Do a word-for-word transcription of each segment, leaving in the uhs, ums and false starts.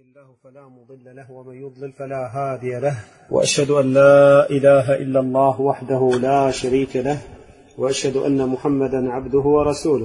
الله فلا مضل له ومن يضلل فلا هادي له، وأشهد أن لا إله إلا الله وحده لا شريك له، وأشهد أن محمدا عبده ورسوله.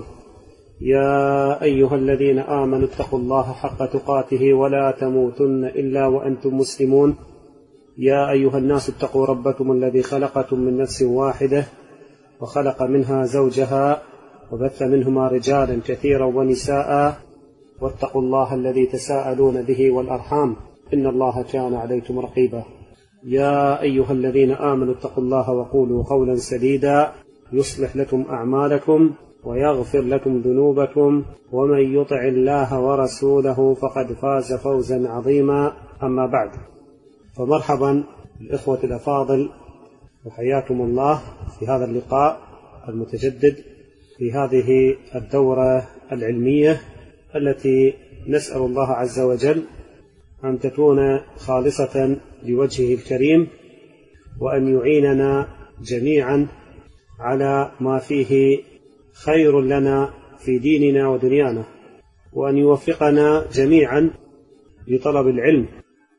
يا أيها الذين آمنوا اتقوا الله حق تقاته ولا تموتن إلا وأنتم مسلمون. يا أيها الناس اتقوا ربكم الذي خلقكم من نفس واحدة وخلق منها زوجها وبث منهما رجالا كثيرا ونساء، واتقوا الله الذي تساءلون به والأرحام إن الله كان عليكم رقيبا. يا أيها الذين آمنوا اتقوا الله وقولوا قولا سديدا يصلح لكم أعمالكم ويغفر لكم ذنوبكم، ومن يطع الله ورسوله فقد فاز فوزا عظيما. أما بعد، فمرحبا بالإخوة الأفاضل، وحياكم الله في هذا اللقاء المتجدد في هذه الدورة العلمية التي نسأل الله عز وجل أن تكون خالصة لوجهه الكريم، وأن يعيننا جميعا على ما فيه خير لنا في ديننا ودنيانا، وأن يوفقنا جميعا لطلب العلم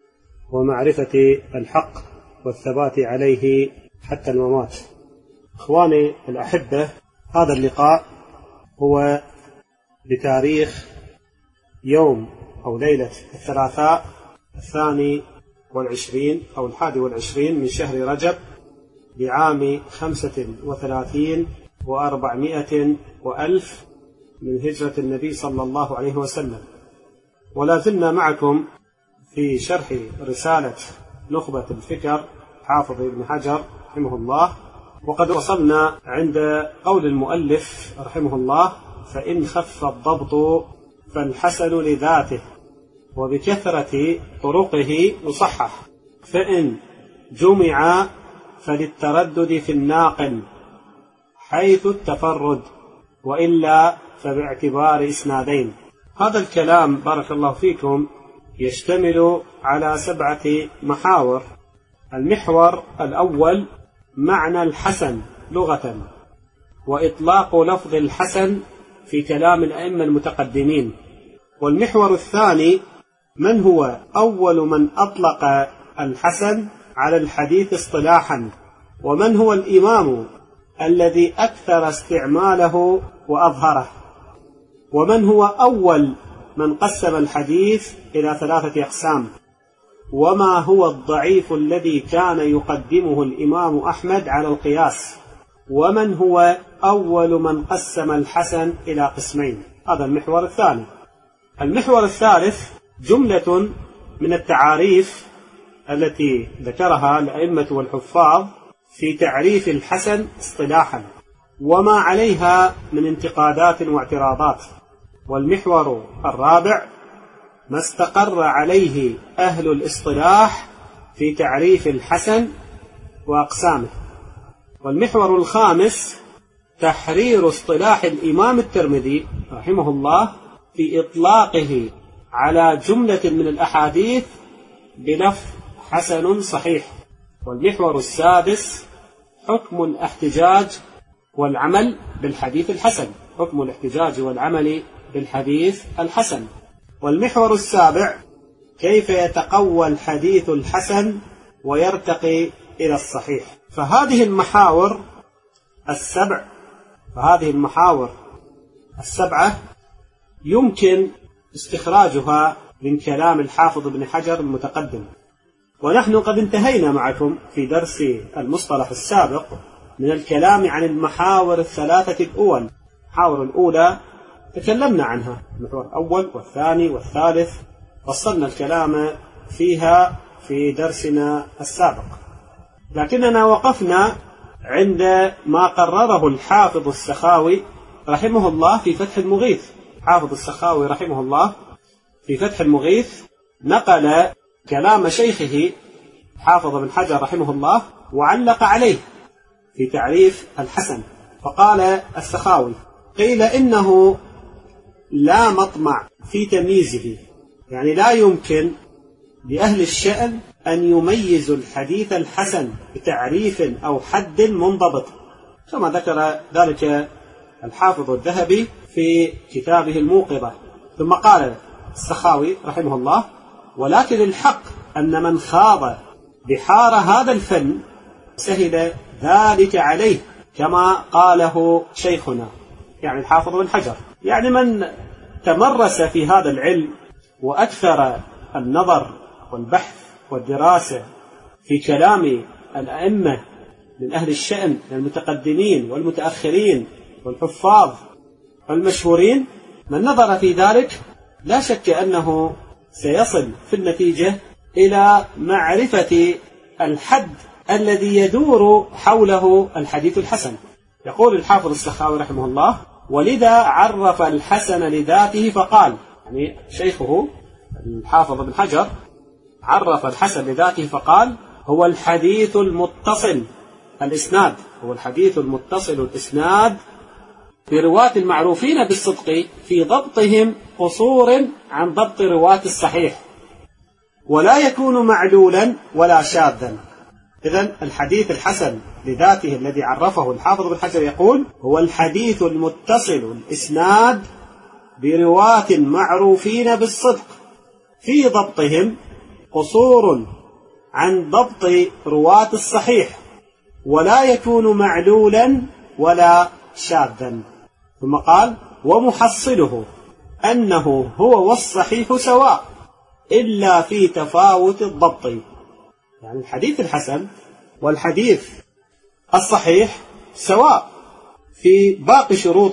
ومعرفة الحق والثبات عليه حتى الممات. إخواني الأحبة، هذا اللقاء هو بتاريخ يوم أو ليلة الثلاثاء الثاني والعشرين أو الحادي والعشرين من شهر رجب لعام خمسة وثلاثين وأربعمائة وألف من هجرة النبي صلى الله عليه وسلم. ولا زلنا معكم في شرح رسالة نخبة الفكر حافظ ابن حجر رحمه الله، وقد وصلنا عند قول المؤلف رحمه الله: فإن خف الضبط فالحسن لذاته وبكثرة طرقه يصحح، فإن جمع فللتردد في الناقل حيث التفرد، وإلا فباعتبار إسنادين. هذا الكلام بارك الله فيكم يشتمل على سبعة محاور. المحور الأول معنى الحسن لغة، وإطلاق لفظ الحسن في كلام الأئمة المتقدمين. والمحور الثاني من هو أول من أطلق الحسن على الحديث اصطلاحا، ومن هو الإمام الذي أكثر استعماله وأظهره، ومن هو أول من قسم الحديث إلى ثلاثة أقسام، وما هو الضعيف الذي كان يقدمه الإمام أحمد على القياس، ومن هو أول من قسم الحسن إلى قسمين. هذا المحور الثاني. المحور الثالث جملة من التعاريف التي ذكرها الأئمة والحفاظ في تعريف الحسن اصطلاحا، وما عليها من انتقادات واعتراضات. والمحور الرابع ما استقر عليه أهل الاصطلاح في تعريف الحسن وأقسامه. والمحور الخامس تحرير اصطلاح الإمام الترمذي رحمه الله في إطلاقه على جملة من الأحاديث بلفظ حسن صحيح. والمحور السادس حكم الاحتجاج والعمل بالحديث الحسن، حكم الاحتجاج والعمل بالحديث الحسن. والمحور السابع كيف يتقوى الحديث الحسن ويرتقي إلى الصحيح. فهذه المحاور السبع فهذه المحاور السبعة يمكن استخراجها من كلام الحافظ ابن حجر المتقدم. ونحن قد انتهينا معكم في درس المصطلح السابق من الكلام عن المحاور الثلاثة الأول. المحاور الأولى تكلمنا عنها، المحور الأول والثاني والثالث، وصلنا الكلام فيها في درسنا السابق، لكننا وقفنا عند ما قرره الحافظ السخاوي رحمه الله في فتح المغيث. حافظ السخاوي رحمه الله في فتح المغيث نقل كلام شيخه حافظ بن حجر رحمه الله وعلق عليه في تعريف الحسن. فقال السخاوي: قيل إنه لا مطمع في تمييزه، يعني لا يمكن لأهل الشأن أن يميزوا الحديث الحسن بتعريف أو حد منضبط، كما ذكر ذلك الحافظ الذهبي في كتابه الموقظة. ثم قال السخاوي رحمه الله: ولكن الحق أن من خاض بحار هذا الفن سهل ذلك عليه، كما قاله شيخنا يعني الحافظ بن حجر. يعني من تمرس في هذا العلم وأكثر النظر والبحث والدراسة في كلام الأئمة من أهل الشأن المتقدمين والمتأخرين والحفاظ والمشهورين، من نظر في ذلك لا شك أنه سيصل في النتيجة إلى معرفة الحد الذي يدور حوله الحديث الحسن. يقول الحافظ السخاوي رحمه الله: ولذا عرف الحسن لذاته فقال، يعني شيخه الحافظ بن حجر عرف الحسن لذاته فقال: هو الحديث المتصل الإسناد، هو الحديث المتصل الإسناد برواة المعروفين بالصدق في ضبطهم قصور عن ضبط رواة الصحيح، ولا يكون معلولا ولا شاذا. إذن الحديث الحسن لذاته الذي عرفه الحافظ بن حجر يقول: هو الحديث المتصل الإسناد برواة معروفين بالصدق في ضبطهم قصور عن ضبط رواة الصحيح، ولا يكون معلولا ولا شاذا. ثم قال: ومحصله أنه هو والصحيح سواء إلا في تفاوت الضبط. يعني الحديث الحسن والحديث الصحيح سواء في باقي شروط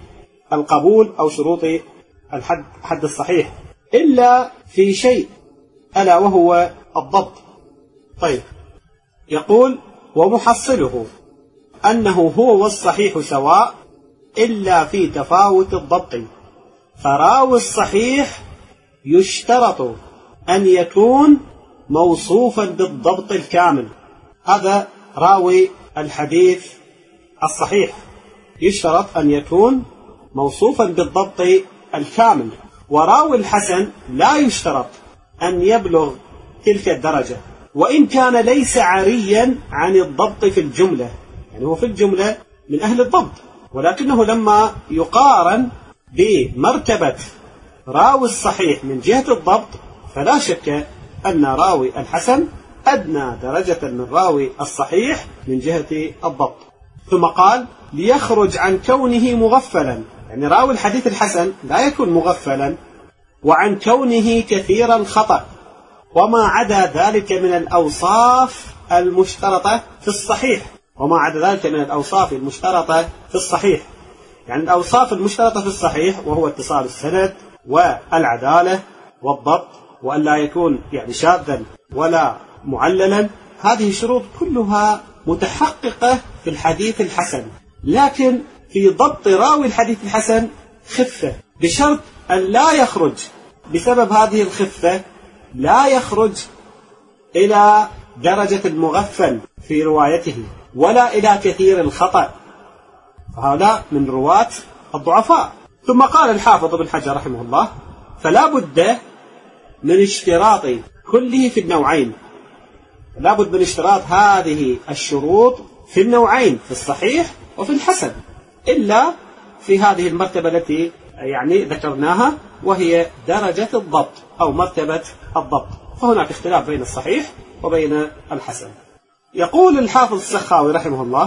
القبول أو شروط الحد حد الصحيح، إلا في شيء ألا وهو الضبط. طيب، يقول: ومحصله أنه هو والصحيح سواء إلا في تفاوت الضبط، فراوي الصحيح يشترط أن يكون موصوفا بالضبط الكامل. هذا راوي الحديث الصحيح يشترط أن يكون موصوفا بالضبط الكامل، وراوي الحسن لا يشترط أن يبلغ تلك الدرجة، وإن كان ليس عاريا عن الضبط في الجملة، يعني هو في الجملة من أهل الضبط، ولكنه لما يقارن بمرتبة راوي الصحيح من جهة الضبط فلا شك أن راوي الحسن أدنى درجة من راوي الصحيح من جهة الضبط. ثم قال: ليخرج عن كونه مغفلا، يعني راوي الحديث الحسن لا يكون مغفلا، وعن كونه كثير الخطأ، وما عدا ذلك من الأوصاف المشترطة في الصحيح، وما عدا ذلك من الأوصاف المشترطة في الصحيح. يعني الأوصاف المشترطة في الصحيح وهو اتصال السند والعدالة والضبط، وأن لا يكون يعني شاذا ولا معللا، هذه شروط كلها متحققة في الحديث الحسن. لكن في ضبط راوي الحديث الحسن خفة، بشرط أن لا يخرج بسبب هذه الخفة لا يخرج إلى درجة المغفل في روايته ولا إلى كثير الخطأ، فهؤلاء من رواة الضعفاء. ثم قال الحافظ بن حجر رحمه الله: فلا بد من اشتراط كله في النوعين، لا بد من اشتراط هذه الشروط في النوعين، في الصحيح وفي الحسن، إلا في هذه المرتبة التي يعني ذكرناها وهي درجة الضبط أو مرتبة الضبط، فهناك اختلاف بين الصحيح وبين الحسن. يقول الحافظ السخاوي رحمه الله: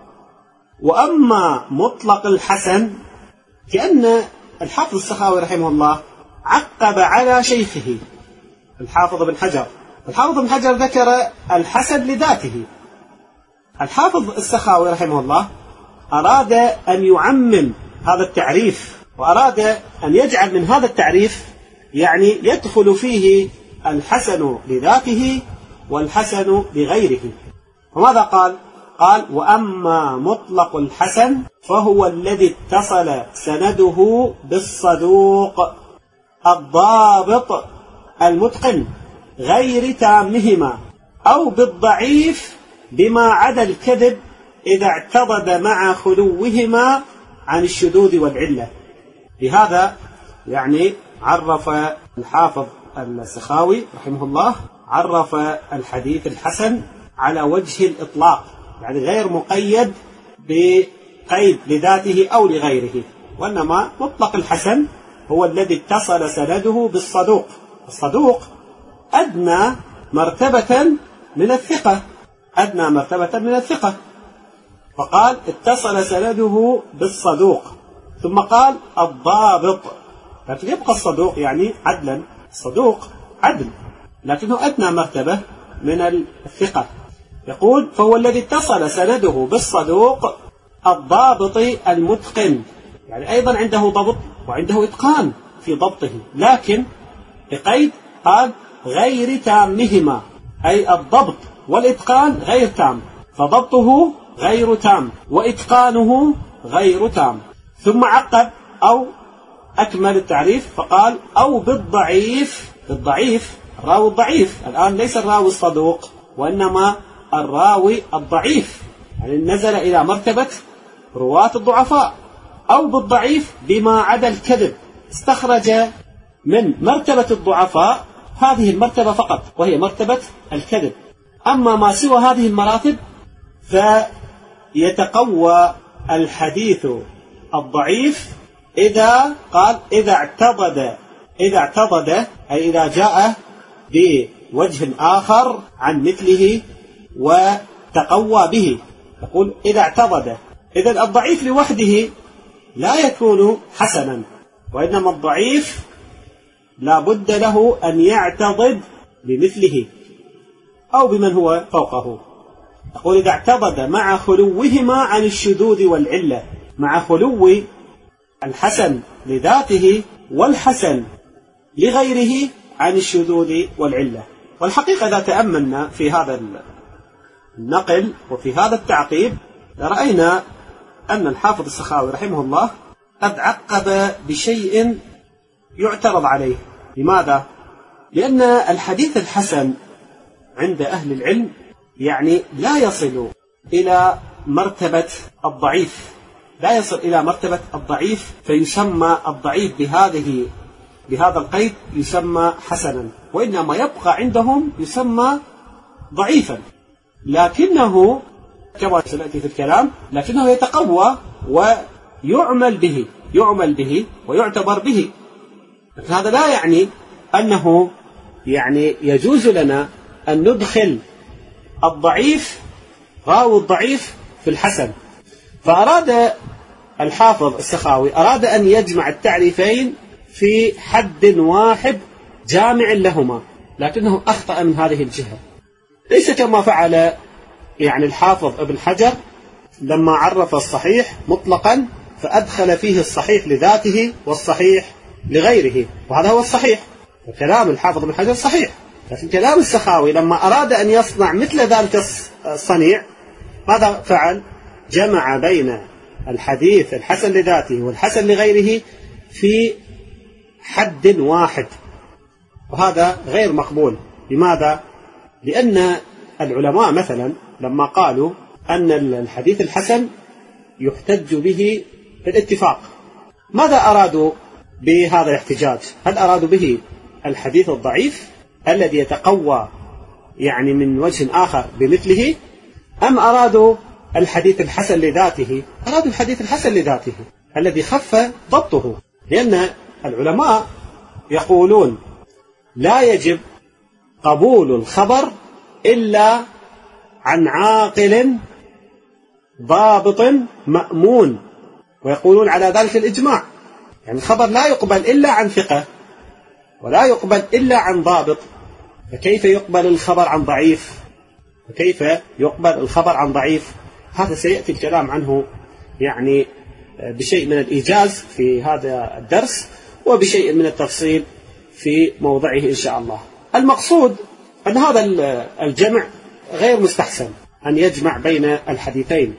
وأما مطلق الحسن، كأن الحافظ السخاوي رحمه الله عقب على شيخه الحافظ بن حجر. الحافظ بن حجر ذكر الحسن لذاته، الحافظ السخاوي رحمه الله أراد أن يعمم هذا التعريف، وأراد أن يجعل من هذا التعريف يعني يدخل فيه الحسن لذاته والحسن لغيره. وماذا قال؟ قال: وأما مطلق الحسن فهو الذي اتصل سنده بالصدوق الضابط المتقن غير تامهما، أو بالضعيف بما عدا الكذب إذا اعتضد مع خلوهما عن الشذوذ والعلة. بهذا يعني عرف الحافظ السخاوي رحمه الله عرف الحديث الحسن على وجه الإطلاق، يعني غير مقيد بقيد لذاته أو لغيره، وإنما مطلق الحسن هو الذي اتصل سنده بالصدوق. الصدوق أدنى مرتبة من الثقة، أدنى مرتبة من الثقة. فقال اتصل سنده بالصدوق، ثم قال الضابط، لكن يبقى الصدوق يعني عدلا، الصدوق عدل لكنه أدنى مرتبة من الثقة. يقول فهو الذي اتصل سنده بالصدوق الضابط المتقن، يعني أيضا عنده ضبط وعنده إتقان في ضبطه، لكن بقيد قال غير تامهما، أي الضبط والإتقان غير تام، فضبطه غير تام وإتقانه غير تام. ثم عقب أو أكمل التعريف فقال أو بالضعيف، بالضعيف الراوي الضعيف، الآن ليس الراوي الصدوق وإنما الراوي الضعيف، يعني نزل إلى مرتبة رواة الضعفاء. أو بالضعيف بما عدا الكذب، استخرج من مرتبة الضعفاء هذه المرتبة فقط وهي مرتبة الكذب، أما ما سوى هذه المراتب فيتقوى الحديث الضعيف إذا قال إذا اعتضد، إذا اعتضد أي إذا جاء بوجه آخر عن مثله وتقوى به، يقول إذا اعتضد. إذن الضعيف لوحده لا يكون حسنا، وإنما الضعيف لا بد له أن يعتضد بمثله أو بمن هو فوقه. يقول إذا اعتضد مع خلوهما عن الشذوذ والعلة، مع خلو الحسن لذاته والحسن لغيره عن الشذوذ والعلة. والحقيقة إذا تأملنا في هذا النقل وفي هذا التعقيب رأينا أن الحافظ السخاوي رحمه الله قد عقب بشيء يعترض عليه. لماذا؟ لأن الحديث الحسن عند أهل العلم يعني لا يصل إلى مرتبة الضعيف، لا يصل إلى مرتبة الضعيف فيسمى الضعيف بهذه بهذا القيد يسمى حسنا، وإنما يبقى عندهم يسمى ضعيفا، لكنه كما سنأتي في الكلام لكنه يتقوى ويعمل به، يعمل به ويعتبر به. لكن هذا لا يعني أنه يعني يجوز لنا أن ندخل الضعيف راوي الضعيف في الحسن. فأراد الحافظ السخاوي أراد أن يجمع التعريفين في حد واحد جامع لهما، لكنه أخطأ من هذه الجهة، ليس كما فعل يعني الحافظ ابن حجر لما عرف الصحيح مطلقا فأدخل فيه الصحيح لذاته والصحيح لغيره، وهذا هو الصحيح، وكلام الحافظ ابن حجر صحيح. لكن كلام السخاوي لما أراد أن يصنع مثل ذلك الصنيع ماذا فعل؟ جمع بين الحديث الحسن لذاته والحسن لغيره في حد واحد، وهذا غير مقبول. لماذا؟ لأن العلماء مثلا لما قالوا أن الحديث الحسن يحتج به بالاتفاق، ماذا أرادوا بهذا الاحتجاج؟ هل أرادوا به الحديث الضعيف الذي يتقوى يعني من وجه آخر بمثله، أم أرادوا الحديث الحسن لذاته؟ أرادوا الحديث الحسن لذاته الذي خف ضبطه، لأن العلماء يقولون لا يجب قبول الخبر إلا عن عاقل ضابط مأمون، ويقولون على ذلك الإجماع، يعني الخبر لا يقبل إلا عن ثقة ولا يقبل إلا عن ضابط، فكيف يقبل الخبر عن ضعيف؟ فكيف يقبل الخبر عن ضعيف؟ هذا سيأتي الكلام عنه يعني بشيء من الإيجاز في هذا الدرس وبشيء من التفصيل في موضعه إن شاء الله. المقصود أن هذا الجمع غير مستحسن، أن يجمع بين الحديثين،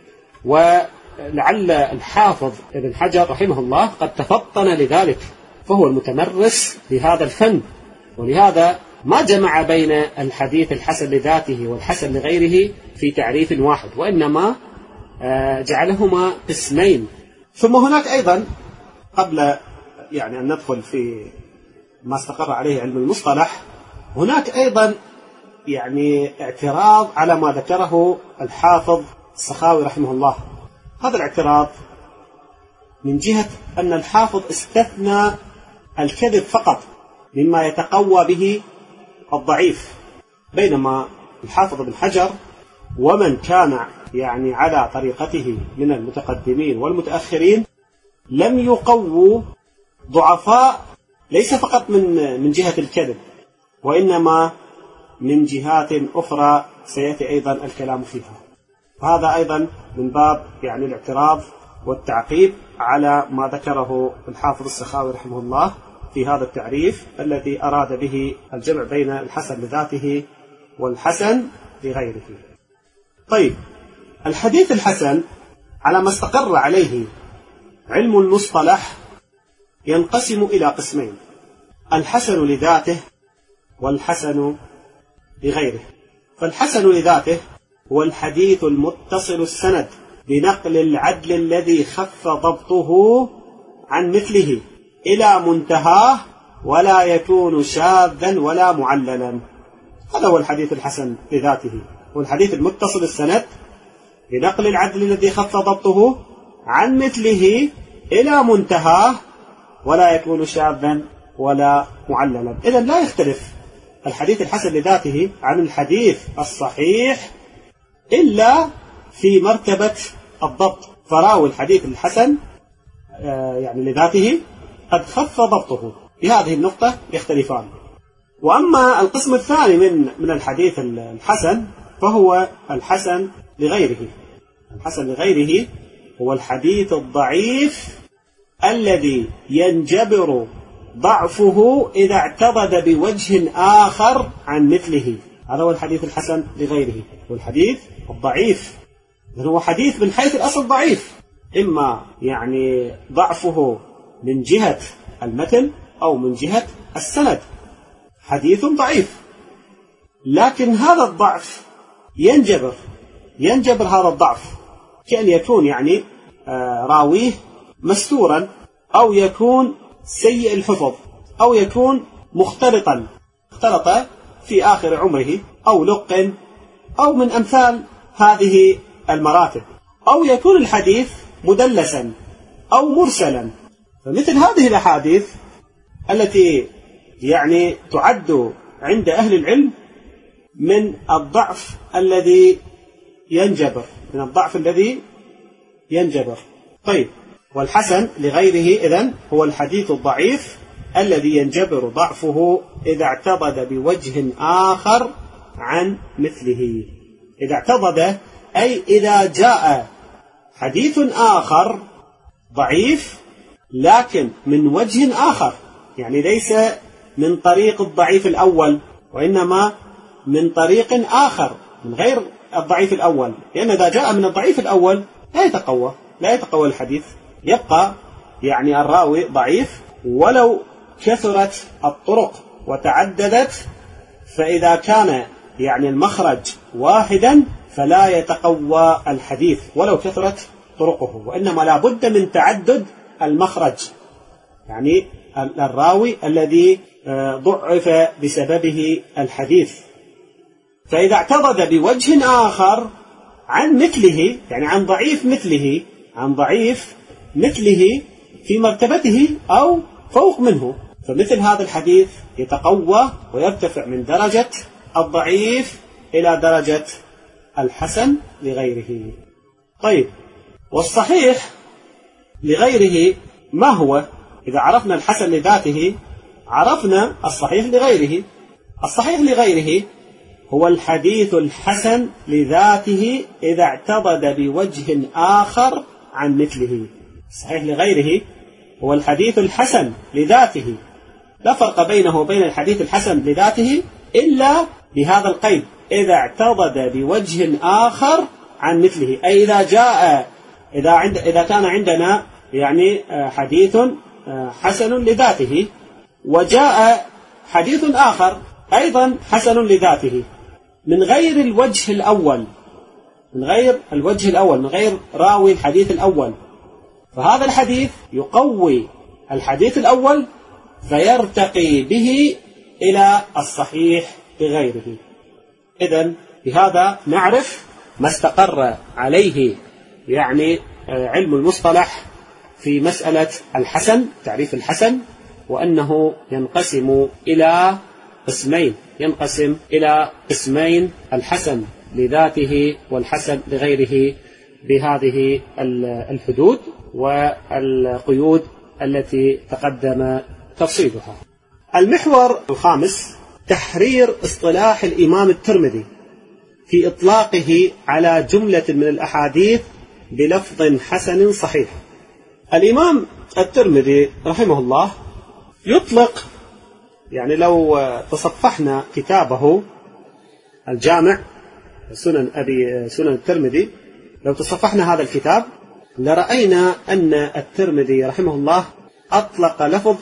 ولعل الحافظ ابن حجر رحمه الله قد تفطن لذلك، فهو المتمرس لهذا الفن، ولهذا ما جمع بين الحديث الحسن لذاته والحسن لغيره في تعريف واحد، وإنما جعلهما قسمين. ثم هناك أيضا قبل يعني أن ندخل في ما استقر عليه علم المصطلح، هناك أيضا يعني اعتراض على ما ذكره الحافظ السخاوي رحمه الله. هذا الاعتراض من جهة أن الحافظ استثنى الكذب فقط مما يتقوى به الضعيف، بينما الحافظ بن حجر ومن كان يعني على طريقته من المتقدمين والمتأخرين لم يقووا ضعفاء ليس فقط من من جهة الكذب، وإنما من جهات أخرى سيأتي أيضا الكلام فيها. وهذا أيضا من باب يعني الاعتراض والتعقيب على ما ذكره الحافظ السخاوي رحمه الله في هذا التعريف الذي أراد به الجمع بين الحسن لذاته والحسن لغيره. طيب، الحديث الحسن على ما استقر عليه علم المصطلح ينقسم إلى قسمين: الحسن لذاته والحسن لغيره. فالحسن لذاته هو الحديث المتصل السند بنقل العدل الذي خف ضبطه عن مثله إلى منتهاه ولا يكون شاذا ولا معللا. هذا هو الحديث الحسن لذاته، هو الحديث المتصل السند بنقل العدل الذي خف ضبطه عن مثله إلى منتهاه ولا يكون شاذا ولا معللا. إذن لا يختلف الحديث الحسن لذاته عن الحديث الصحيح إلا في مرتبة الضبط، فراوي الحديث الحسن يعني لذاته قد خف ضبطه، في هذه النقطة يختلفان. وأما القسم الثاني من من الحديث الحسن فهو الحسن لغيره. الحسن لغيره هو الحديث الضعيف الذي ينجبر ضعفه إذا اعتضد بوجه آخر عن مثله. هذا هو الحديث الحسن لغيره، هو الحديث الضعيف، هو حديث من حيث الأصل ضعيف، إما يعني ضعفه من جهة المتن أو من جهة السند، حديث ضعيف، لكن هذا الضعف ينجبر ينجبر هذا الضعف، كأن يكون يعني راويه مستورا، أو يكون سيء الحفظ، أو يكون مختلطا اختلط في آخر عمره، أو لق، أو من أمثال هذه المراتب، أو يكون الحديث مدلسا أو مرسلا. فمثل هذه الأحاديث التي يعني تعد عند أهل العلم من الضعف الذي ينجبر من الضعف الذي ينجبر. طيب، والحسن لغيره إذن هو الحديث الضعيف الذي ينجبر ضعفه إذا اعتضد بوجه آخر عن مثله. إذا اعتضد أي إذا جاء حديث آخر ضعيف لكن من وجه آخر، يعني ليس من طريق الضعيف الأول، وإنما من طريق آخر من غير الضعيف الأول، لأن إذا جاء من الضعيف الأول لا يتقوى لا يتقوى الحديث، يبقى يعني الراوي ضعيف ولو كثرت الطرق وتعددت، فإذا كان يعني المخرج واحدا فلا يتقوى الحديث ولو كثرت طرقه، وإنما لا بد من تعدد المخرج، يعني الراوي الذي ضعف بسببه الحديث. فإذا اعتضد بوجه آخر عن مثله، يعني عن ضعيف مثله عن ضعيف مثله في مرتبته أو فوق منه، فمثل هذا الحديث يتقوى ويرتفع من درجة الضعيف إلى درجة الحسن لغيره. طيب، والصحيح لغيره ما هو؟ إذا عرفنا الحسن لذاته عرفنا الصحيح لغيره. الصحيح لغيره هو الحديث الحسن لذاته إذا اعتضد بوجه آخر عن مثله. الصحيح لغيره هو الحديث الحسن لذاته، لا فرق بينه وبين الحديث الحسن لذاته إلا بهذا القيد: إذا اعتضد بوجه آخر عن مثله، أي إذا جاء إذا عند إذا كان عندنا يعني حديث حسن لذاته وجاء حديث آخر أيضا حسن لذاته من غير الوجه الأول من غير الوجه الأول من غير راوي الحديث الأول، فهذا الحديث يقوي الحديث الأول فيرتقي به إلى الصحيح بغيره. إذن بهذا نعرف ما استقر عليه يعني علم المصطلح في مسألة الحسن، تعريف الحسن، وأنه ينقسم إلى قسمين، ينقسم إلى قسمين: الحسن لذاته والحسن لغيره بهذه الحدود والقيود التي تقدم تفصيلها. المحور الخامس: تحرير اصطلاح الإمام الترمذي في إطلاقه على جملة من الأحاديث بلفظ حسن صحيح. الإمام الترمذي رحمه الله يطلق، يعني لو تصفحنا كتابه الجامع سنن أبي سنن الترمذي، لو تصفحنا هذا الكتاب لرأينا أن الترمذي رحمه الله أطلق لفظ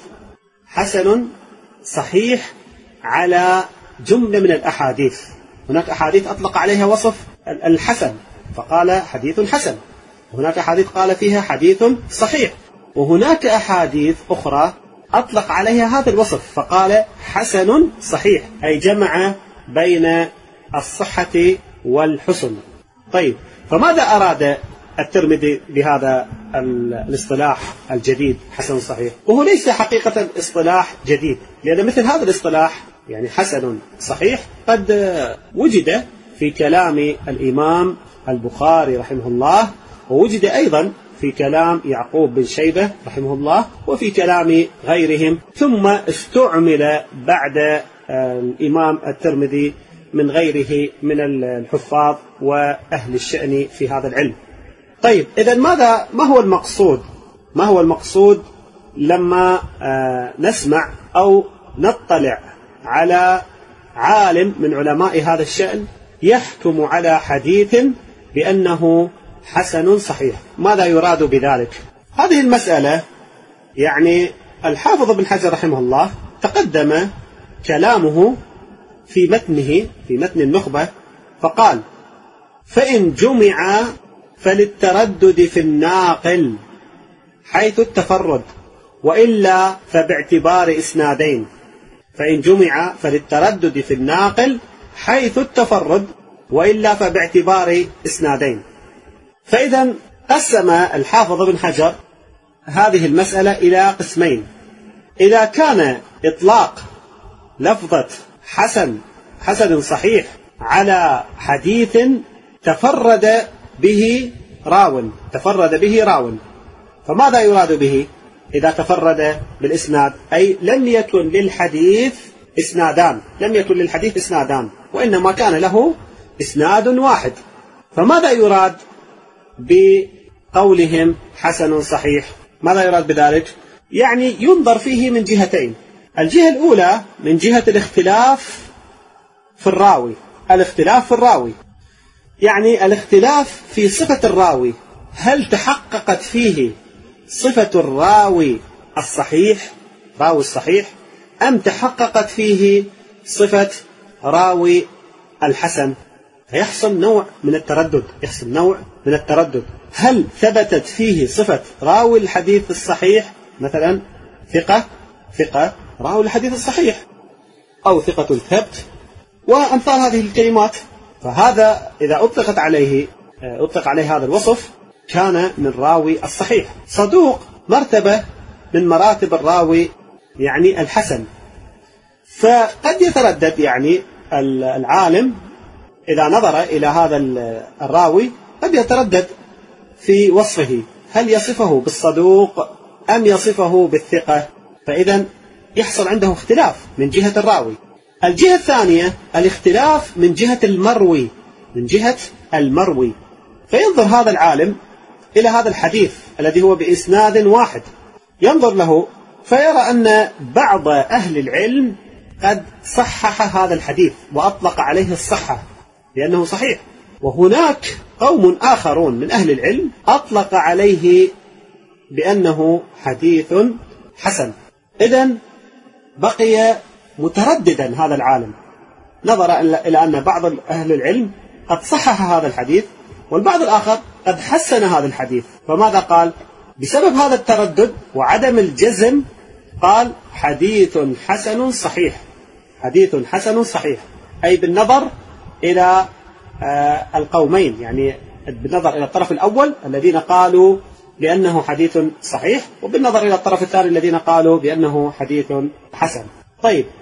حسن صحيح على جملة من الأحاديث. هناك أحاديث أطلق عليها وصف الحسن فقال حديث حسن، وهناك أحاديث قال فيها حديث صحيح، وهناك أحاديث أخرى أطلق عليها هذا الوصف فقال حسن صحيح، أي جمع بين الصحة والحسن. طيب، فماذا أراد الترمذي بهذا الاصطلاح الجديد حسن صحيح؟ وهو ليس حقيقة اصطلاح جديد، لأن مثل هذا الاصطلاح يعني حسن صحيح قد وجد في كلام الإمام البخاري رحمه الله، ووجد أيضا في كلام يعقوب بن شيبة رحمه الله، وفي كلام غيرهم، ثم استعمل بعد الإمام الترمذي من غيره من الحفاظ وأهل الشأن في هذا العلم. طيب، إذن ماذا ما هو المقصود ما هو المقصود لما نسمع أو نطلع على عالم من علماء هذا الشأن يحكم على حديث بأنه حسن صحيح؟ ماذا يراد بذلك؟ هذه المسألة يعني الحافظ بن حجر رحمه الله تقدم كلامه في متنه في متن النخبة، فقال: فإن جمع فللتردد في الناقل حيث التفرد، وإلا فباعتبار إسنادين. فإن جمع فللتردد في الناقل حيث التفرد، وإلا فباعتبار إسنادين. فإذا قسم الحافظ بن حجر هذه المسألة إلى قسمين: إذا كان إطلاق لفظة حسن حسن صحيح على حديث تفرد به راو تفرد به راو فماذا يراد به؟ إذا تفرد بالإسناد أي لم يكن للحديث إسنادان لم يكن للحديث إسنادان وإنما كان له إسناد واحد، فماذا يراد بقولهم حسن صحيح؟ ماذا يراد بذلك؟ يعني ينظر فيه من جهتين: الجهة الأولى من جهة الاختلاف في الراوي الاختلاف في الراوي يعني الاختلاف في صفة الراوي، هل تحققت فيه صفة الراوي الصحيح راوي الصحيح أم تحققت فيه صفة راوي الحسن؟ فيحصل نوع من التردد يحصل نوع من التردد هل ثبتت فيه صفة راوي الحديث الصحيح، مثلا ثقة ثقة راوي الحديث الصحيح، أو ثقة الثبت وأمثال هذه الكلمات، فهذا إذا أطلقت عليه أطلق عليه هذا الوصف كان من راوي الصحيح. صدوق مرتبة من مراتب الراوي يعني الحسن، فقد يتردد يعني العالم إذا نظر إلى هذا الراوي قد يتردد في وصفه، هل يصفه بالصدوق أم يصفه بالثقة؟ فإذا يحصل عنده اختلاف من جهة الراوي. الجهة الثانية الاختلاف من جهة المروي من جهة المروي فينظر هذا العالم إلى هذا الحديث الذي هو بإسناد واحد، ينظر له فيرى أن بعض أهل العلم قد صحح هذا الحديث وأطلق عليه الصحة لأنه صحيح، وهناك قوم آخرون من أهل العلم أطلق عليه بأنه حديث حسن. إذن بقي مترددا هذا العالم، نظر إلى أن بعض أهل العلم قد صحح هذا الحديث والبعض الآخر قد حسن هذا الحديث، فماذا قال؟ بسبب هذا التردد وعدم الجزم قال حديث حسن صحيح حديث حسن صحيح أي بالنظر إلى القومين، يعني بالنظر إلى الطرف الأول الذين قالوا بأنه حديث صحيح، وبالنظر إلى الطرف الثاني الذين قالوا بأنه حديث حسن. طيب،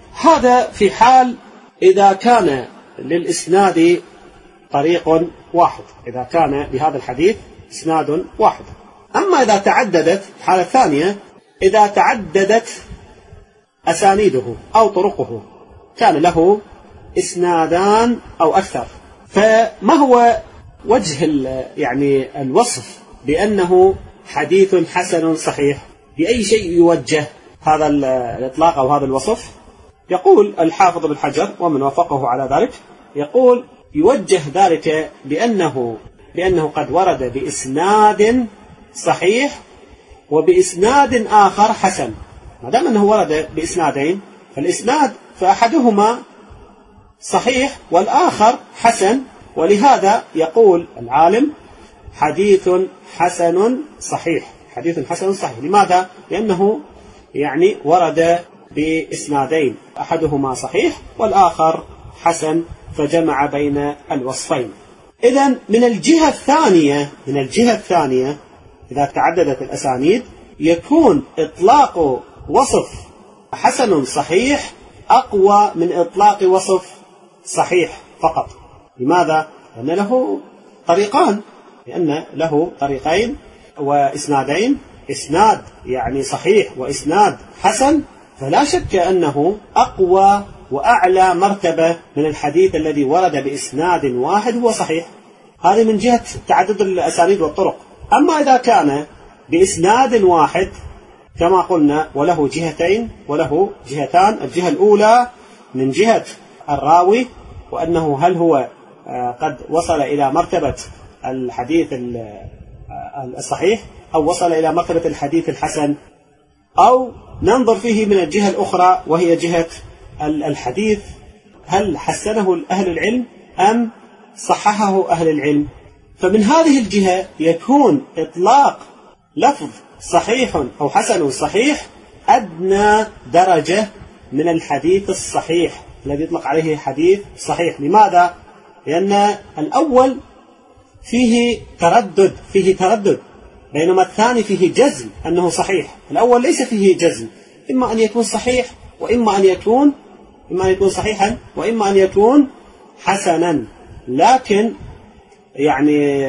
هذا في حال إذا كان للإسناد طريق واحد، إذا كان لهذا الحديث إسناد واحد. أما إذا تعددت، الحالة الثانية إذا تعددت أسانيده أو طرقه، كان له إسنادان أو أكثر، فما هو وجه يعني الوصف بأنه حديث حسن صحيح؟ بأي شيء يوجه هذا الإطلاق أو هذا الوصف؟ يقول الحافظ ابن حجر ومن وافقه على ذلك، يقول يوجه ذلك بأنه لأنه قد ورد بإسناد صحيح وبإسناد آخر حسن. ما دام أنه ورد بإسنادين، فالإسناد فأحدهما صحيح والآخر حسن، ولهذا يقول العالم حديث حسن صحيح، حديث حسن صحيح. لماذا؟ لأنه يعني ورد بإسنادين، أحدهما صحيح والآخر حسن، فجمع بين الوصفين. إذن من الجهة الثانية من الجهة الثانية إذا تعددت الأسانيد يكون إطلاق وصف حسن صحيح أقوى من إطلاق وصف صحيح فقط. لماذا؟ لأن له طريقان، لأن له طريقين وإسنادين، إسناد يعني صحيح وإسناد حسن، فلا شك أنه أقوى وأعلى مرتبة من الحديث الذي ورد بإسناد واحد هو صحيح. هذه من جهة تعدد الأسانيد والطرق. أما إذا كان بإسناد واحد كما قلنا وله جهتين وله جهتان، الجهة الأولى من جهة الراوي وأنه هل هو قد وصل إلى مرتبة الحديث الصحيح أو وصل إلى مرتبة الحديث الحسن، أو ننظر فيه من الجهة الأخرى وهي جهة الحديث هل حسنه أهل العلم أم صححه أهل العلم. فمن هذه الجهة يكون إطلاق لفظ صحيح أو حسن صحيح أدنى درجة من الحديث الصحيح الذي يطلق عليه حديث صحيح. لماذا؟ لأن الأول فيه تردد فيه تردد بينما الثاني فيه جزم أنه صحيح. الأول ليس فيه جزم، إما أن يكون صحيح وإما أن يكون إما أن يكون صحيحا وإما أن يكون حسنا. لكن يعني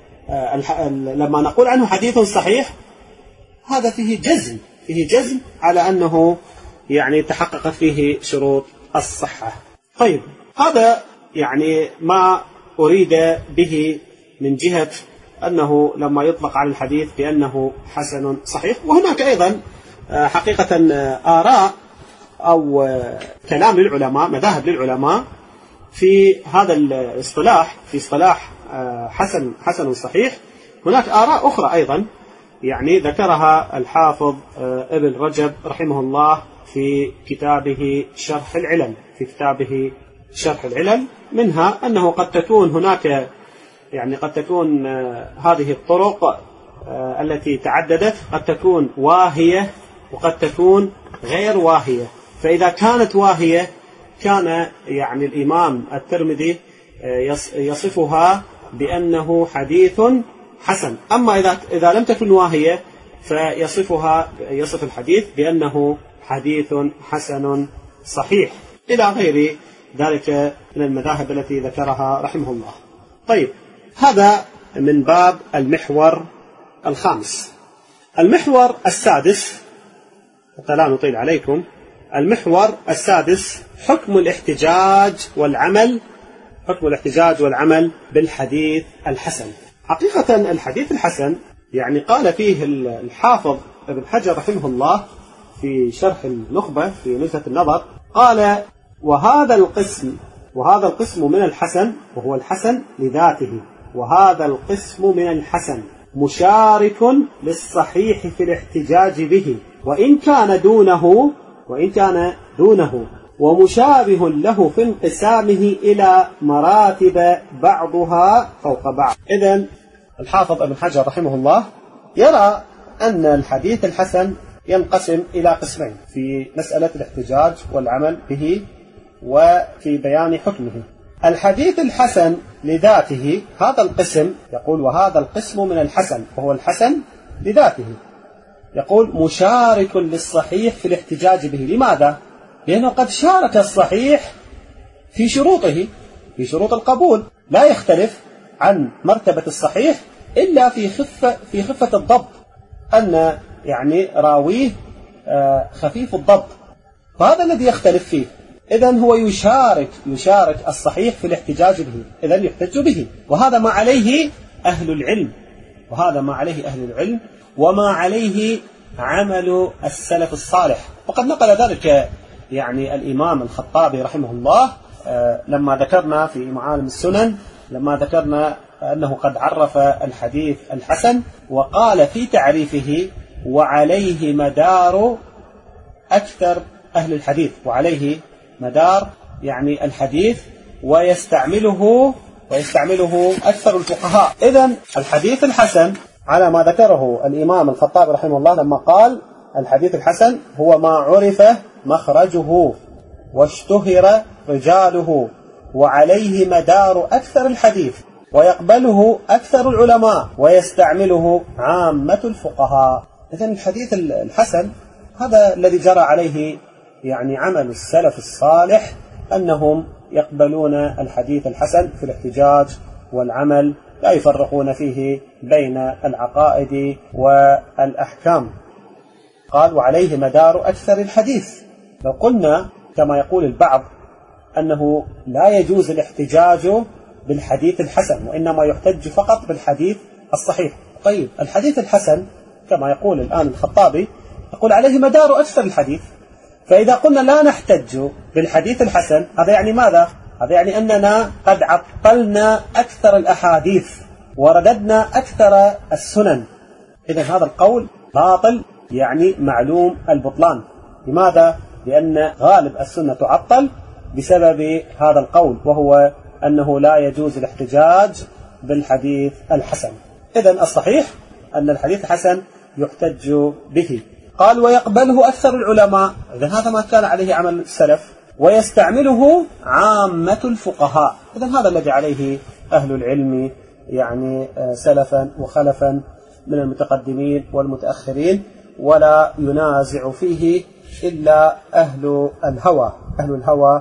لما نقول عنه حديث صحيح هذا فيه جزم فيه جزم على أنه يعني تحققت فيه شروط الصحة. طيب، هذا يعني ما أريد به من جهة أنه لما يطلق على الحديث بأنه حسن صحيح. وهناك أيضا حقيقة آراء أو كلام للعلماء، مذاهب للعلماء في هذا الاصطلاح، في اصطلاح حسن حسن صحيح. هناك آراء أخرى أيضا يعني ذكرها الحافظ ابن رجب رحمه الله في كتابه شرح العلل في كتابه شرح العلل منها أنه قد تكون هناك يعني قد تكون هذه الطرق التي تعددت قد تكون واهية وقد تكون غير واهية. فإذا كانت واهية كان يعني الإمام الترمذي يصفها بأنه حديث حسن. أما إذا إذا لم تكن واهية فيصفها يصف الحديث بأنه حديث حسن صحيح، إلى غير ذلك من المذاهب التي ذكرها رحمه الله. طيب، هذا من باب المحور الخامس. المحور السادس، حتى لا نطيل عليكم، المحور السادس حكم الاحتجاج والعمل حكم الاحتجاج والعمل بالحديث الحسن. حقيقة الحديث الحسن يعني قال فيه الحافظ ابن حجر رحمه الله في شرح النخبة في نزهة النظر، قال وهذا القسم وهذا القسم من الحسن، وهو الحسن لذاته، وهذا القسم من الحسن مشارك للصحيح في الاحتجاج به وإن كان دونه وإن كان دونه ومشابه له في انقسامه إلى مراتب بعضها فوق بعض. إذن الحافظ ابن حجر رحمه الله يرى أن الحديث الحسن ينقسم إلى قسمين في مسألة الاحتجاج والعمل به وفي بيان حكمه. الحديث الحسن لذاته، هذا القسم يقول وهذا القسم من الحسن، وهو الحسن لذاته، يقول مشارك للصحيح في الاحتجاج به. لماذا؟ لأنه قد شارك الصحيح في شروطه، في شروط القبول، لا يختلف عن مرتبة الصحيح إلا في خفة في خفة الضبط، أن يعني راويه خفيف الضبط، فهذا الذي يختلف فيه. إذن هو يشارك يشارك الصحيح في الاحتجاج به، إذن يحتج به، وهذا ما عليه أهل العلم، وهذا ما عليه أهل العلم وما عليه عمل السلف الصالح. وقد نقل ذلك يعني الإمام الخطابي رحمه الله لما ذكرنا في معالم السنن، لما ذكرنا أنه قد عرف الحديث الحسن وقال في تعريفه: وعليه مدار أكثر أهل الحديث، وعليه مدار يعني الحديث ويستعمله ويستعمله أكثر الفقهاء. إذن الحديث الحسن على ما ذكره الإمام الخطابي رحمه الله لما قال: الحديث الحسن هو ما عرف مخرجه واشتهر رجاله وعليه مدار أكثر الحديث ويقبله أكثر العلماء ويستعمله عامة الفقهاء. إذن الحديث الحسن هذا الذي جرى عليه يعني عمل السلف الصالح، أنهم يقبلون الحديث الحسن في الاحتجاج والعمل، لا يفرقون فيه بين العقائد والأحكام. قال: وعليه مدار أكثر الحديث. لو قلنا كما يقول البعض أنه لا يجوز الاحتجاج بالحديث الحسن وإنما يحتج فقط بالحديث الصحيح، طيب الحديث الحسن كما يقول الآن الخطابي يقول عليه مدار أكثر الحديث، فإذا قلنا لا نحتج بالحديث الحسن هذا يعني ماذا؟ هذا يعني أننا قد عطلنا أكثر الأحاديث ورددنا أكثر السنن. إذن هذا القول باطل، يعني معلوم البطلان. لماذا؟ لأن غالب السنة تعطل بسبب هذا القول، وهو أنه لا يجوز الاحتجاج بالحديث الحسن. إذن الصحيح أن الحديث الحسن يحتج به. قال: ويقبله أكثر العلماء. إذن هذا ما كان عليه عمل السلف، ويستعمله عامة الفقهاء. إذن هذا الذي عليه أهل العلم يعني سلفا وخلفا من المتقدمين والمتأخرين، ولا ينازع فيه إلا أهل الهوى أهل الهوى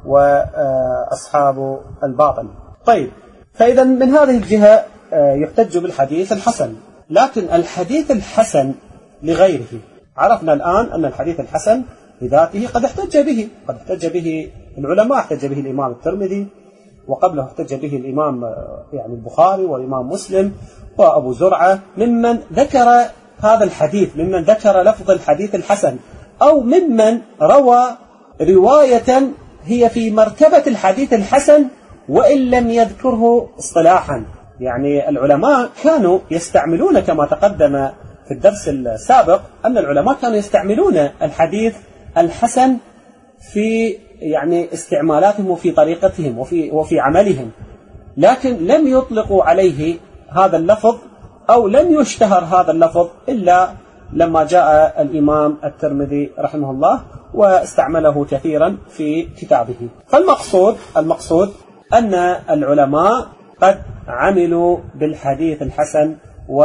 وأصحاب الباطل. طيب، فإذا من هذه الجهة يحتج بالحديث الحسن. لكن الحديث الحسن لغيره، عرفنا الآن أن الحديث الحسن لذاته قد احتج به قد احتج به العلماء، احتج به الإمام الترمذي، وقبله احتج به الإمام يعني البخاري والإمام مسلم وأبو زرعة، ممن ذكر هذا الحديث، ممن ذكر لفظ الحديث الحسن، أو ممن روى رواية هي في مرتبة الحديث الحسن وإن لم يذكره اصطلاحا. يعني العلماء كانوا يستعملون كما تقدم في الدرس السابق أن العلماء كانوا يستعملون الحديث الحسن في يعني استعمالاتهم وفي طريقتهم وفي وفي عملهم، لكن لم يطلقوا عليه هذا اللفظ أو لم يشتهر هذا اللفظ إلا لما جاء الإمام الترمذي رحمه الله واستعمله كثيرا في كتابه. فالمقصود المقصود أن العلماء قد عملوا بالحديث الحسن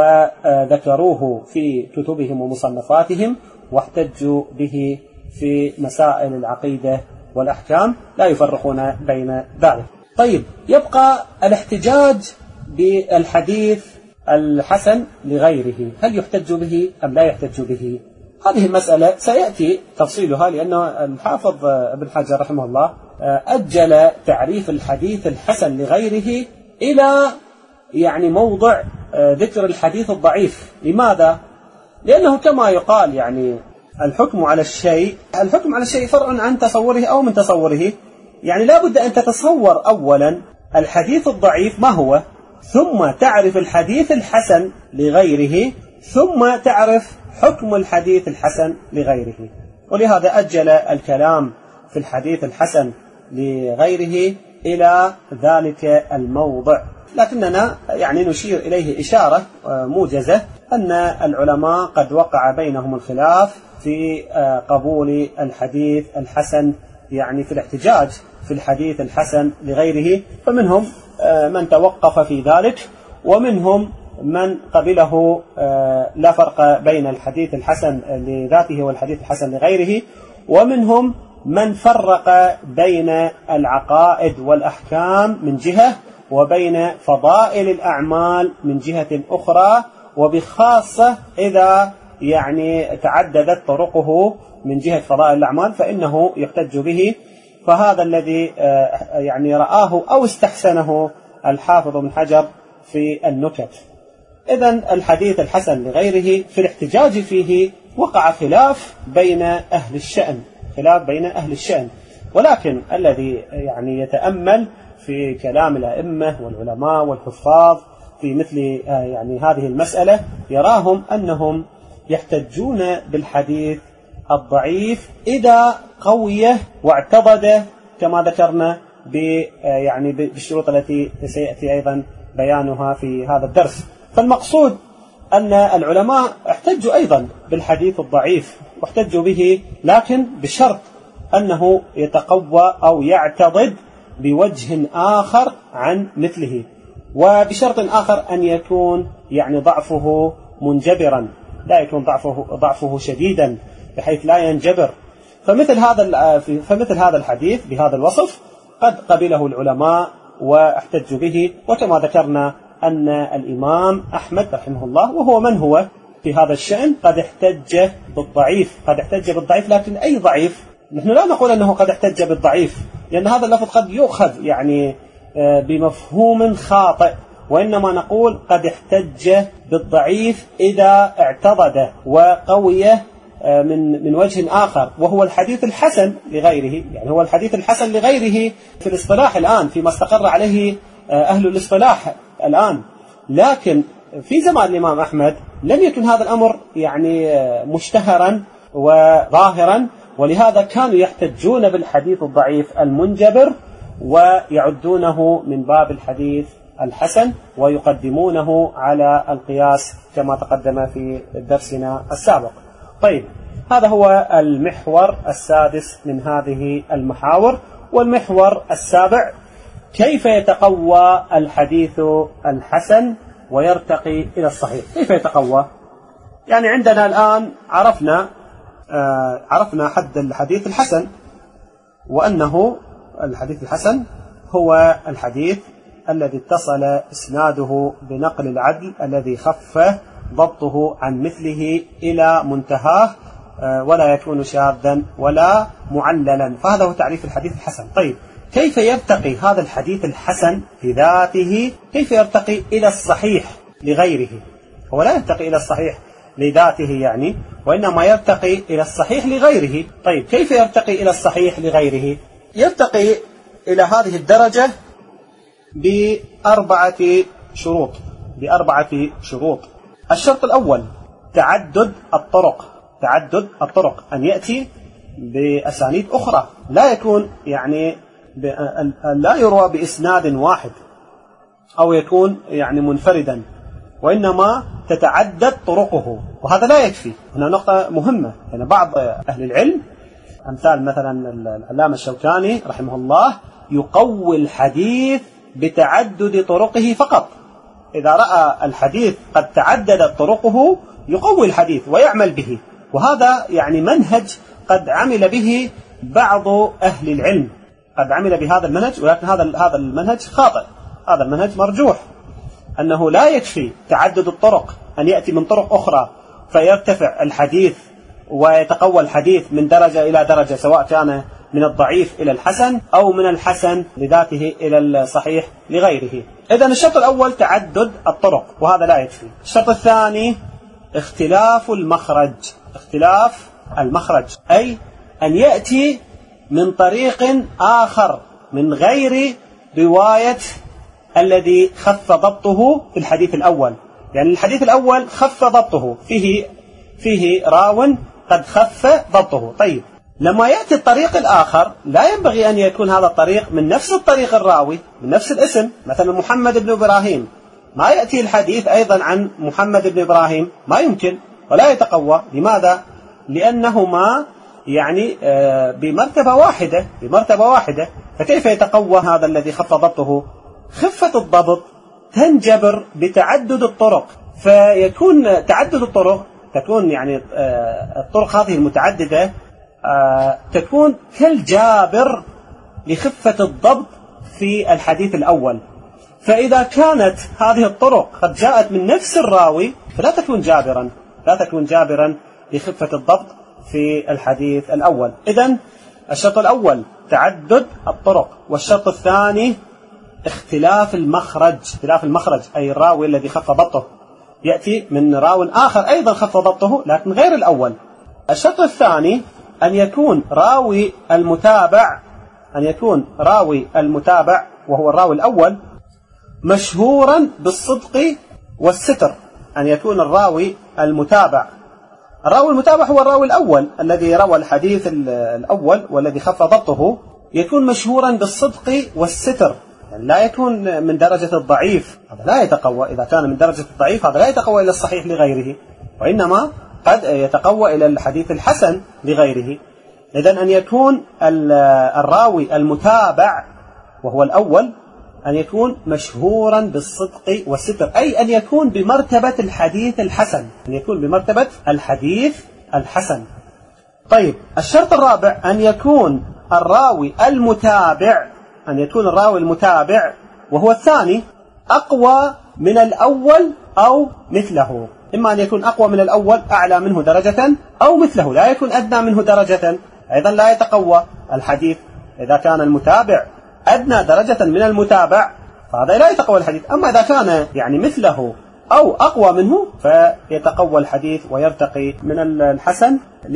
وذكروه في كتبهم ومصنفاتهم واحتجوا به في مسائل العقيدة والأحكام، لا يفرقون بين ذلك. طيب، يبقى الاحتجاج بالحديث الحسن لغيره، هل يحتج به أم لا يحتج به؟ هذه المسألة سيأتي تفصيلها، لأن الحافظ ابن حجر رحمه الله أجل تعريف الحديث الحسن لغيره إلى يعني موضع ذكر الحديث الضعيف. لماذا؟ لأنه كما يقال يعني الحكم على الشيء الحكم على الشيء فرع عن تصوره أو من تصوره، يعني لا بد أن تتصور أولا الحديث الضعيف ما هو، ثم تعرف الحديث الحسن لغيره، ثم تعرف حكم الحديث الحسن لغيره. ولهذا أجل الكلام في الحديث الحسن لغيره إلى ذلك الموضع، لكننا يعني نشير إليه إشارة موجزة أن العلماء قد وقع بينهم الخلاف في قبول الحديث الحسن يعني في الاحتجاج في الحديث الحسن لغيره، فمنهم من توقف في ذلك، ومنهم من قبله لا فرق بين الحديث الحسن لذاته والحديث الحسن لغيره، ومنهم من فرق بين العقائد والأحكام من جهة، وبين فضائل الأعمال من جهة أخرى، وبخاصة إذا يعني تعددت طرقه من جهة فضائل الأعمال فإنه يحتج به. فهذا الذي يعني رآه أو استحسنه الحافظ بن حجر في النكت. إذن الحديث الحسن لغيره في الاحتجاج فيه وقع خلاف بين أهل الشأن، خلاف بين أهل الشأن، ولكن الذي يعني يتأمل في كلام الأئمة والعلماء والحفاظ في مثل يعني هذه المسألة يراهم أنهم يحتجون بالحديث الضعيف إذا قويه واعتضد كما ذكرنا يعني بالشروط التي سيأتي أيضا بيانها في هذا الدرس. فالمقصود أن العلماء احتجوا أيضا بالحديث الضعيف واحتجوا به، لكن بشرط أنه يتقوى أو يعتضد بوجه آخر عن مثله، وبشرط آخر أن يكون يعني ضعفه منجبرا، لا يكون ضعفه ضعفه شديدا بحيث لا ينجبر. فمثل هذا فمثل هذا الحديث بهذا الوصف قد قبله العلماء واحتجوا به. وكما ذكرنا أن الإمام أحمد رحمه الله وهو من هو في هذا الشأن قد احتج بالضعيف، قد احتج بالضعيف، لكن أي ضعيف؟ نحن لا نقول أنه قد احتج بالضعيف، لأن هذا اللفظ قد يؤخذ يعني بمفهوم خاطئ، وإنما نقول قد احتج بالضعيف إذا اعتضد وقويه من من وجه آخر، وهو الحديث الحسن لغيره. يعني هو الحديث الحسن لغيره في الاصطلاح الآن، فيما استقر عليه أهل الاصطلاح الآن. لكن في زمان الإمام أحمد لم يكن هذا الأمر يعني مشتهرا وظاهرا، ولهذا كانوا يحتجون بالحديث الضعيف المنجبر ويعدونه من باب الحديث الحسن ويقدمونه على القياس كما تقدم في درسنا السابق. طيب، هذا هو المحور السادس من هذه المحاور. والمحور السابع: كيف يتقوى الحديث الحسن ويرتقي إلى الصحيح؟ كيف يتقوى؟ يعني عندنا الآن عرفنا آه عرفنا حد الحديث الحسن، وأنه الحديث الحسن هو الحديث الذي اتصل إسناده بنقل العدل الذي خف ضبطه عن مثله إلى منتهاه ولا يكون شاذا ولا معللا. فهذا هو تعريف الحديث الحسن. طيب، كيف يرتقي هذا الحديث الحسن بذاته؟ كيف يرتقي إلى الصحيح لغيره؟ هو لا يرتقي إلى الصحيح لذاته يعني، وإنما يرتقي إلى الصحيح لغيره. طيب، كيف يرتقي إلى الصحيح لغيره؟ يرتقي إلى هذه الدرجة بأربعة شروط بأربعة شروط. الشرط الأول تعدد الطرق، تعدد الطرق أن يأتي بأسانيد أخرى، لا يكون يعني لا يروى بإسناد واحد أو يكون يعني منفردا، وإنما تتعدد طرقه، وهذا لا يكفي. هنا نقطة مهمة، يعني بعض أهل العلم أمثال مثلا العلامة الشوكاني رحمه الله يقوي الحديث بتعدد طرقه فقط. إذا رأى الحديث قد تعددت طرقه يقوي الحديث ويعمل به، وهذا يعني منهج قد عمل به بعض أهل العلم، قد عمل بهذا المنهج، ولكن هذا هذا المنهج خاطئ، هذا المنهج مرجوح، أنه لا يكفي تعدد الطرق، أن يأتي من طرق أخرى فيرتفع الحديث ويتقوى الحديث من درجة إلى درجة، سواء كان من الضعيف إلى الحسن أو من الحسن لذاته إلى الصحيح لغيره. إذن الشرط الأول تعدد الطرق، وهذا لا يكفي. الشرط الثاني اختلاف المخرج، اختلاف المخرج أي أن يأتي من طريق آخر من غير رواية الذي خف ضبطه في الحديث الأول. يعني الحديث الأول خف ضبطه، فيه فيه راو قد خف ضبطه. طيب، لما يأتي الطريق الآخر لا ينبغي أن يكون هذا الطريق من نفس الطريق الراوي من نفس الاسم، مثلا محمد بن إبراهيم، ما يأتي الحديث أيضا عن محمد بن إبراهيم، ما يمكن ولا يتقوى. لماذا؟ لأنهما يعني بمرتبة واحدة بمرتبة واحدة فكيف يتقوى هذا الذي خف ضبطه؟ خفة الضبط تنجبر بتعدد الطرق، فيكون تعدد الطرق تكون يعني الطرق هذه المتعددة تكون كالجابر لخفة الضبط في الحديث الأول. فإذا كانت هذه الطرق قد جاءت من نفس الراوي فلا تكون جابرا لا تكون جابرا لخفة الضبط في الحديث الأول. إذن الشرط الأول تعدد الطرق، والشرط الثاني اختلاف المخرج اختلاف المخرج أي الراوي الذي خف ضبطه يأتي من راو آخر أيضا خف ضبطه لكن غير الأول. الشرط الثاني أن يكون راوي المتابع أن يكون راوي المتابع وهو الراوي الأول مشهورا بالصدق والستر. أن يكون الراوي المتابع الراوي المتابع هو الراوي الأول الذي روى الحديث الأول والذي خف ضبطه، يكون مشهورا بالصدق والستر، يعني لا يكون من درجة الضعيف، هذا لا يتقوى. إذا كان من درجة الضعيف هذا لا يتقوى إلى الصحيح لغيره، وإنما قد يتقوى إلى الحديث الحسن لغيره. إذن أن يكون الراوي المتابع وهو الأول أن يكون مشهورا بالصدق والستر، أي أن يكون بمرتبة الحديث الحسن أن يكون بمرتبة الحديث الحسن. طيب الشرط الرابع أن يكون الراوي المتابع أن يكون الراوي المتابع وهو الثاني أقوى من الأول أو مثله. إما أن يكون أقوى من الأول أعلى منه درجة أو مثله، لا يكون أدنى منه درجة، أيضا لا يتقوى الحديث. إذا كان المتابع أدنى درجة من المتابع فهذا لا يتقوى الحديث. أما إذا كان يعني مثله أو أقوى منه فيتقوى الحديث ويرتقي من الحسن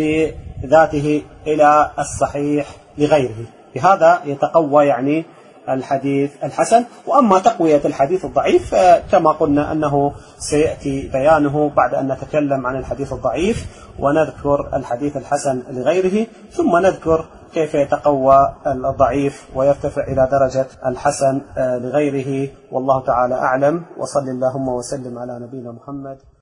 لذاته إلى الصحيح لغيره، بهذا يتقوى يعني الحديث الحسن. وأما تقوية الحديث الضعيف كما قلنا أنه سيأتي بيانه بعد أن نتكلم عن الحديث الضعيف ونذكر الحديث الحسن لغيره، ثم نذكر كيف يتقوى الضعيف ويرتفع إلى درجة الحسن لغيره. والله تعالى أعلم، وصل اللهم وسلم على نبينا محمد.